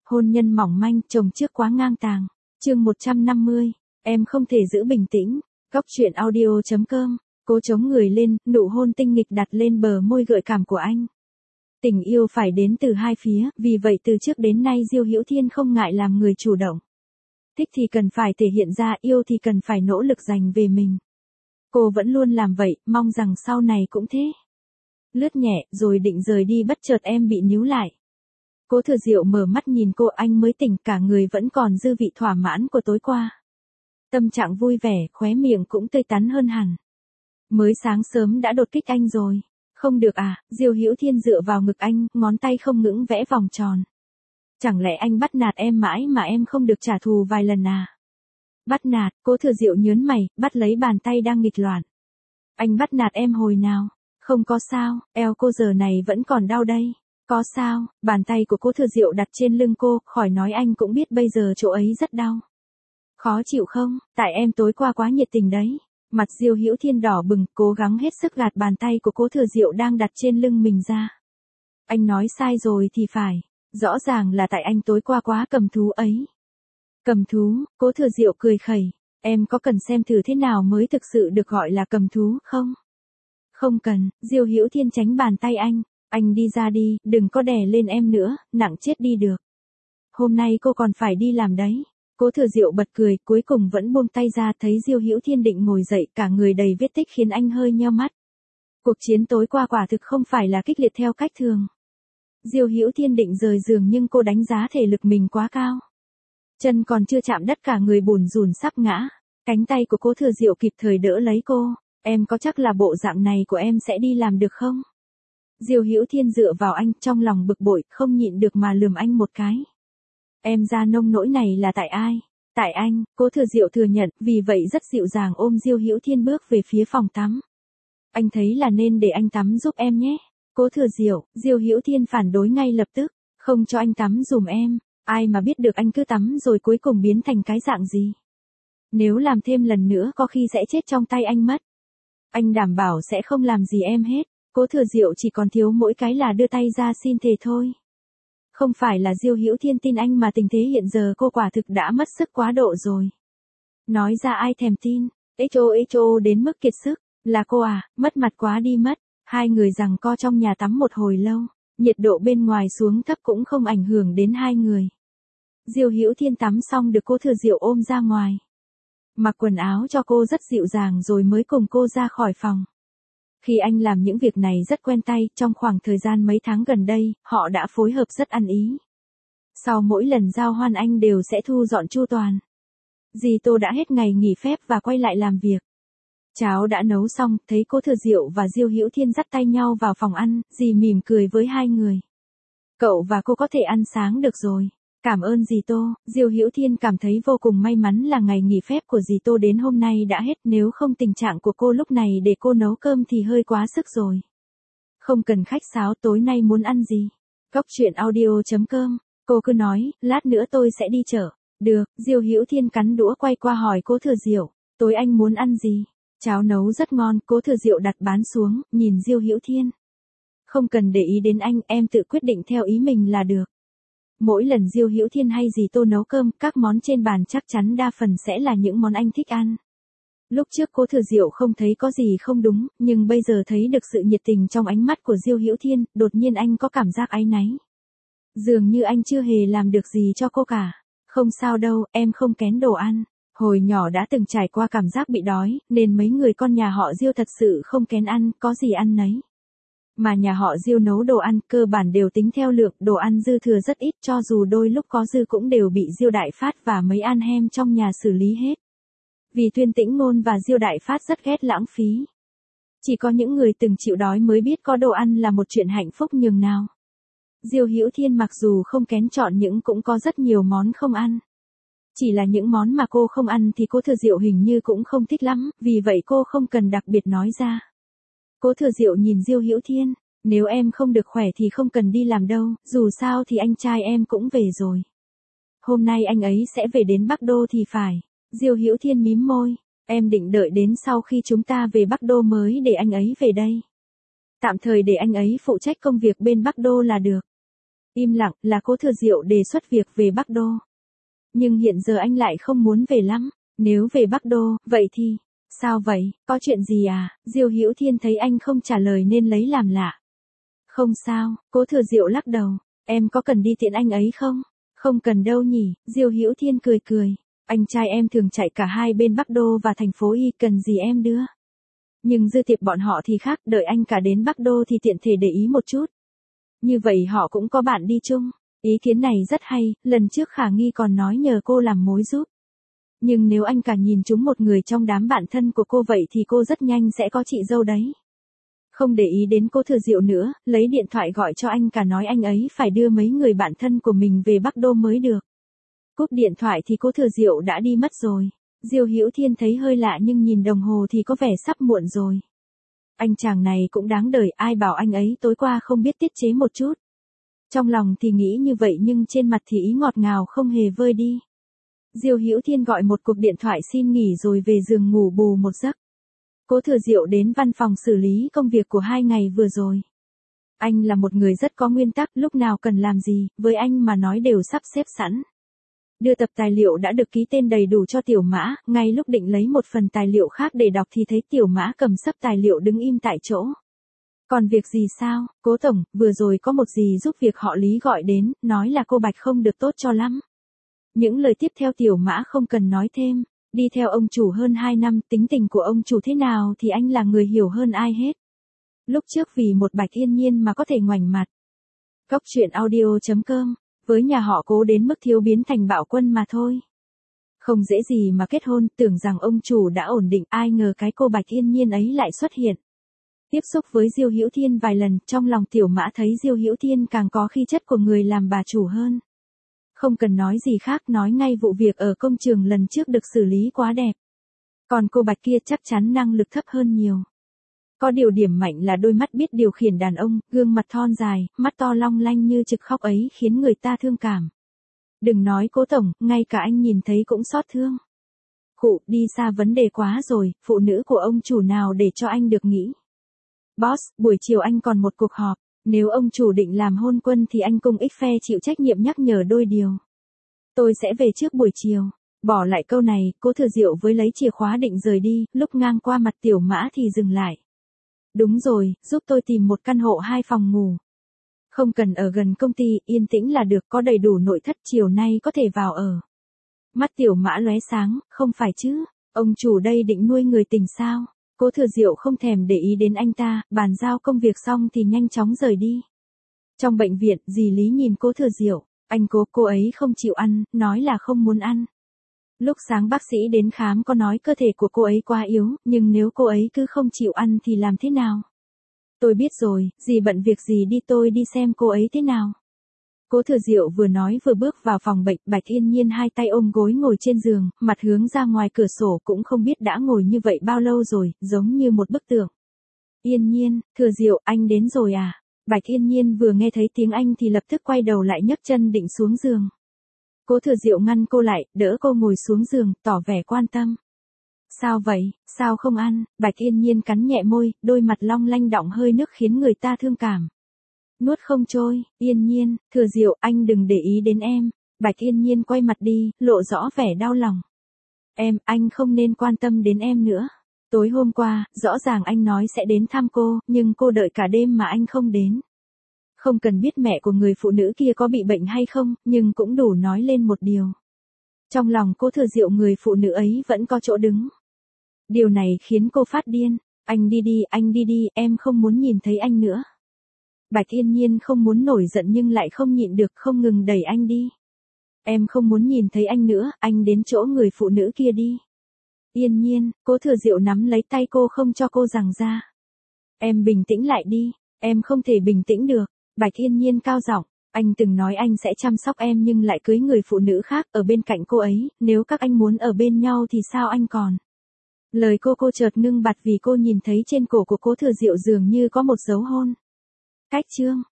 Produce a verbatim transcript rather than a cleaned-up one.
Hôn nhân mỏng manh, chồng trước quá ngang tàng. Chương một trăm năm mươi, em không thể giữ bình tĩnh. Góc truyện audio chấm com. Cố chống người lên, nụ hôn tinh nghịch đặt lên bờ môi gợi cảm của anh. Tình yêu phải đến từ hai phía, vì vậy từ trước đến nay Diêu Hữu Thiên không ngại làm người chủ động. Thích thì cần phải thể hiện ra, yêu thì cần phải nỗ lực giành về mình. Cô vẫn luôn làm vậy, mong rằng sau này cũng thế. Lướt nhẹ, rồi định rời đi bất chợt em bị níu lại. Cố Thừa Diệu mở mắt nhìn cô, anh mới tỉnh, cả người vẫn còn dư vị thỏa mãn của tối qua. Tâm trạng vui vẻ, khóe miệng cũng tươi tắn hơn hẳn. Mới sáng sớm đã đột kích anh rồi. Không được à? Diêu Hữu Thiên dựa vào ngực anh, ngón tay không ngừng vẽ vòng tròn. Chẳng lẽ anh bắt nạt em mãi mà em không được trả thù vài lần à? Bắt nạt? Cố Thừa Diệu nhớn mày, bắt lấy bàn tay đang nghịch loạn. Anh bắt nạt em hồi nào? Không có sao, eo cô giờ này vẫn còn đau đây. Có sao? Bàn tay của Cố Thừa Diệu đặt trên lưng cô, khỏi nói anh cũng biết bây giờ chỗ ấy rất đau. Khó chịu không? Tại em tối qua quá nhiệt tình đấy. Mặt Diêu Hữu Thiên đỏ bừng, cố gắng hết sức gạt bàn tay của Cố Thừa Diệu đang đặt trên lưng mình ra. Anh nói sai rồi thì phải. Rõ ràng là tại anh tối qua quá cầm thú ấy. Cầm thú? Cố Thừa Diệu cười khẩy. Em có cần xem thử thế nào mới thực sự được gọi là cầm thú không? Không cần. Diêu Hữu Thiên tránh bàn tay anh. Anh đi ra đi, đừng có đè lên em nữa, nặng chết đi được. Hôm nay cô còn phải đi làm đấy. Cố Thừa Diệu bật cười, cuối cùng vẫn buông tay ra, thấy Diêu Hữu Thiên định ngồi dậy, cả người đầy vết tích khiến anh hơi nheo mắt. Cuộc chiến tối qua quả thực không phải là kích liệt theo cách thường. Diêu Hữu Thiên định rời giường nhưng cô đánh giá thể lực mình quá cao. Chân còn chưa chạm đất cả người bùn rùn sắp ngã. Cánh tay của Cố Thừa Diệu kịp thời đỡ lấy cô. Em có chắc là bộ dạng này của em sẽ đi làm được không? Diêu Hữu Thiên dựa vào anh, trong lòng bực bội, không nhịn được mà lườm anh một cái. Em ra nông nỗi này là tại ai? Tại anh. Cố Thừa Diệu thừa nhận, vì vậy rất dịu dàng ôm Diêu Hữu Thiên bước về phía phòng tắm. Anh thấy là nên để anh tắm giúp em nhé. Cố Thừa Diệu. Diêu Hữu Thiên phản đối ngay lập tức, không cho anh tắm giùm em. Ai mà biết được anh cứ tắm rồi cuối cùng biến thành cái dạng gì. Nếu làm thêm lần nữa có khi sẽ chết trong tay anh mất. Anh đảm bảo sẽ không làm gì em hết. Cố Thừa Diệu chỉ còn thiếu mỗi cái là đưa tay ra xin thề thôi. Không phải là Diêu Hữu Thiên tin anh mà tình thế hiện giờ cô quả thực đã mất sức quá độ rồi. Nói ra ai thèm tin, ếch ô ếch ô đến mức kiệt sức, là cô à, mất mặt quá đi mất. Hai người giằng co trong nhà tắm một hồi lâu, nhiệt độ bên ngoài xuống thấp cũng không ảnh hưởng đến hai người. Diêu Hữu Thiên tắm xong được Cố Thừa Diệu ôm ra ngoài. Mặc quần áo cho cô rất dịu dàng rồi mới cùng cô ra khỏi phòng. Khi anh làm những việc này rất quen tay, trong khoảng thời gian mấy tháng gần đây, họ đã phối hợp rất ăn ý. Sau mỗi lần giao hoan anh đều sẽ thu dọn chu toàn. Dì Tô đã hết ngày nghỉ phép và quay lại làm việc. Cháo đã nấu xong, thấy Cố Thừa Diệu và Diêu Hữu Thiên dắt tay nhau vào phòng ăn, dì mỉm cười với hai người. Cậu và cô có thể ăn sáng được rồi. Cảm ơn dì Tô. Diêu Hữu Thiên cảm thấy vô cùng may mắn là ngày nghỉ phép của dì Tô đến hôm nay đã hết, nếu không tình trạng của cô lúc này để cô nấu cơm thì hơi quá sức rồi. Không cần khách sáo, tối nay muốn ăn gì? Góc truyện audio chấm com. Cô cứ nói, lát nữa tôi sẽ đi chợ. Được. Diêu Hữu Thiên cắn đũa quay qua hỏi Cố Thừa Diệu, tối anh muốn ăn gì? Cháo nấu rất ngon. Cố Thừa Diệu đặt bán xuống, nhìn Diêu Hữu Thiên. Không cần để ý đến anh, em tự quyết định theo ý mình là được. Mỗi lần Diêu Hữu Thiên hay dì Tô nấu cơm, các món trên bàn chắc chắn đa phần sẽ là những món anh thích ăn. Lúc trước Cố Thừa Diệu không thấy có gì không đúng, nhưng bây giờ thấy được sự nhiệt tình trong ánh mắt của Diêu Hữu Thiên, đột nhiên anh có cảm giác áy náy. Dường như anh chưa hề làm được gì cho cô cả. Không sao đâu, em không kén đồ ăn. Hồi nhỏ đã từng trải qua cảm giác bị đói, nên mấy người con nhà họ Diêu thật sự không kén ăn, có gì ăn nấy. Mà nhà họ Diêu nấu đồ ăn cơ bản đều tính theo lượng, đồ ăn dư thừa rất ít, cho dù đôi lúc có dư cũng đều bị Diêu Đại Phát và mấy ăn hem trong nhà xử lý hết. Vì Tuyên Tĩnh Ngôn và Diêu Đại Phát rất ghét lãng phí. Chỉ có những người từng chịu đói mới biết có đồ ăn là một chuyện hạnh phúc nhường nào. Diêu Hữu Thiên mặc dù không kén chọn nhưng cũng có rất nhiều món không ăn. Chỉ là những món mà cô không ăn thì Cố Thừa Diệu hình như cũng không thích lắm, vì vậy cô không cần đặc biệt nói ra. Cố Thừa Diệu nhìn Diêu Hữu Thiên, nếu em không được khỏe thì không cần đi làm đâu, dù sao thì anh trai em cũng về rồi. Hôm nay anh ấy sẽ về đến Bắc Đô thì phải. Diêu Hữu Thiên mím môi, em định đợi đến sau khi chúng ta về Bắc Đô mới để anh ấy về đây. Tạm thời để anh ấy phụ trách công việc bên Bắc Đô là được. Im lặng là Cố Thừa Diệu đề xuất việc về Bắc Đô. Nhưng hiện giờ anh lại không muốn về lắm. Nếu về Bắc Đô, vậy thì... Sao vậy, có chuyện gì à? Diêu Hữu Thiên thấy anh không trả lời nên lấy làm lạ. Không sao, Cố Thừa Diệu lắc đầu. Em có cần đi tiễn anh ấy không? Không cần đâu nhỉ, Diêu Hữu Thiên cười cười. Anh trai em thường chạy cả hai bên Bắc Đô và thành phố Y, cần gì em đưa. Nhưng Dư Tiệp bọn họ thì khác, đợi anh cả đến Bắc Đô thì tiện thể để ý một chút. Như vậy họ cũng có bạn đi chung. Ý kiến này rất hay, lần trước Khả Nghi còn nói nhờ cô làm mối giúp. Nhưng nếu anh cả nhìn trúng một người trong đám bạn thân của cô vậy thì cô rất nhanh sẽ có chị dâu đấy. Không để ý đến Cố Thừa Diệu nữa, lấy điện thoại gọi cho anh cả nói anh ấy phải đưa mấy người bạn thân của mình về Bắc Đô mới được. Cúp điện thoại thì Cố Thừa Diệu đã đi mất rồi. Diêu Hữu Thiên thấy hơi lạ nhưng nhìn đồng hồ thì có vẻ sắp muộn rồi. Anh chàng này cũng đáng đời, ai bảo anh ấy tối qua không biết tiết chế một chút. Trong lòng thì nghĩ như vậy nhưng trên mặt thì ý ngọt ngào không hề vơi đi. Diêu Hữu Thiên gọi một cuộc điện thoại xin nghỉ rồi về giường ngủ bù một giấc. Cố Thừa Diệu đến văn phòng xử lý công việc của hai ngày vừa rồi. Anh là một người rất có nguyên tắc, lúc nào cần làm gì, với anh mà nói đều sắp xếp sẵn. Đưa tập tài liệu đã được ký tên đầy đủ cho Tiểu Mã, ngay lúc định lấy một phần tài liệu khác để đọc thì thấy Tiểu Mã cầm sấp tài liệu đứng im tại chỗ. Còn việc gì sao, Cố Tổng, vừa rồi có một dì giúp việc họ Lý gọi đến, nói là cô Bạch không được tốt cho lắm. Những lời tiếp theo Tiểu Mã không cần nói thêm, đi theo ông chủ hơn hai năm, tính tình của ông chủ thế nào thì anh là người hiểu hơn ai hết. Lúc trước vì một Bạch Yên Nhiên mà có thể ngoảnh mặt. Cóc truyện audio chấm com, với nhà họ Cố đến mức thiếu biến thành bạo quân mà thôi. Không dễ gì mà kết hôn, tưởng rằng ông chủ đã ổn định, ai ngờ cái cô Bạch Yên Nhiên ấy lại xuất hiện. Tiếp xúc với Diêu Hữu Thiên vài lần, trong lòng Tiểu Mã thấy Diêu Hữu Thiên càng có khí chất của người làm bà chủ hơn. Không cần nói gì khác, nói ngay vụ việc ở công trường lần trước được xử lý quá đẹp. Còn cô Bạch kia chắc chắn năng lực thấp hơn nhiều. Có điều điểm mạnh là đôi mắt biết điều khiển đàn ông, gương mặt thon dài, mắt to long lanh như trực khóc ấy khiến người ta thương cảm. Đừng nói Cố Tổng, ngay cả anh nhìn thấy cũng xót thương. Khụ, đi xa vấn đề quá rồi, phụ nữ của ông chủ nào để cho anh được nghĩ. Boss, buổi chiều anh còn một cuộc họp, nếu ông chủ định làm hôn quân thì anh cùng ích phe chịu trách nhiệm nhắc nhở đôi điều. Tôi sẽ về trước buổi chiều. Bỏ lại câu này, Cố Thừa Diệu với lấy chìa khóa định rời đi, lúc ngang qua mặt Tiểu Mã thì dừng lại. Đúng rồi, giúp tôi tìm một căn hộ hai phòng ngủ. Không cần ở gần công ty, yên tĩnh là được, có đầy đủ nội thất, chiều nay có thể vào ở. Mắt Tiểu Mã lóe sáng, không phải chứ, ông chủ đây định nuôi người tình sao? Cố Thừa Diệu không thèm để ý đến anh ta, bàn giao công việc xong thì nhanh chóng rời đi. Trong bệnh viện, dì Lý nhìn Cố Thừa Diệu, anh Cố, cô ấy không chịu ăn, nói là không muốn ăn. Lúc sáng bác sĩ đến khám có nói cơ thể của cô ấy quá yếu, nhưng nếu cô ấy cứ không chịu ăn thì làm thế nào? Tôi biết rồi, dì bận việc gì đi, tôi đi xem cô ấy thế nào. Cố Thừa Diệu vừa nói vừa bước vào phòng bệnh, Bạch Yên Nhiên hai tay ôm gối ngồi trên giường, mặt hướng ra ngoài cửa sổ, cũng không biết đã ngồi như vậy bao lâu rồi, giống như một bức tượng. Yên Nhiên, Thừa Diệu, anh đến rồi à? Bạch Yên Nhiên vừa nghe thấy tiếng anh thì lập tức quay đầu lại nhấc chân định xuống giường. Cố Thừa Diệu ngăn cô lại, đỡ cô ngồi xuống giường, tỏ vẻ quan tâm. Sao vậy, sao không ăn? Bạch Yên Nhiên cắn nhẹ môi, đôi mặt long lanh đọng hơi nước khiến người ta thương cảm. Nuốt không trôi, Yên Nhiên, Thừa Diệu, anh đừng để ý đến em. Bạch Yên Nhiên quay mặt đi, lộ rõ vẻ đau lòng. Em, anh không nên quan tâm đến em nữa. Tối hôm qua, rõ ràng anh nói sẽ đến thăm cô, nhưng cô đợi cả đêm mà anh không đến. Không cần biết mẹ của người phụ nữ kia có bị bệnh hay không, nhưng cũng đủ nói lên một điều. Trong lòng Cố Thừa Diệu người phụ nữ ấy vẫn có chỗ đứng. Điều này khiến cô phát điên. Anh đi đi, anh đi đi, em không muốn nhìn thấy anh nữa. Bạch Yên Nhiên không muốn nổi giận nhưng lại không nhịn được, không ngừng đẩy anh đi. Em không muốn nhìn thấy anh nữa, anh đến chỗ người phụ nữ kia đi. Yên Nhiên, Cố Thừa Diệu nắm lấy tay cô không cho cô giằng ra. Em bình tĩnh lại đi, em không thể bình tĩnh được. Bạch Yên Nhiên cao giọng, anh từng nói anh sẽ chăm sóc em nhưng lại cưới người phụ nữ khác ở bên cạnh cô ấy, nếu các anh muốn ở bên nhau thì sao anh còn. Lời cô cô chợt ngưng bặt vì cô nhìn thấy trên cổ của Cố Thừa Diệu dường như có một dấu hôn. Cách chương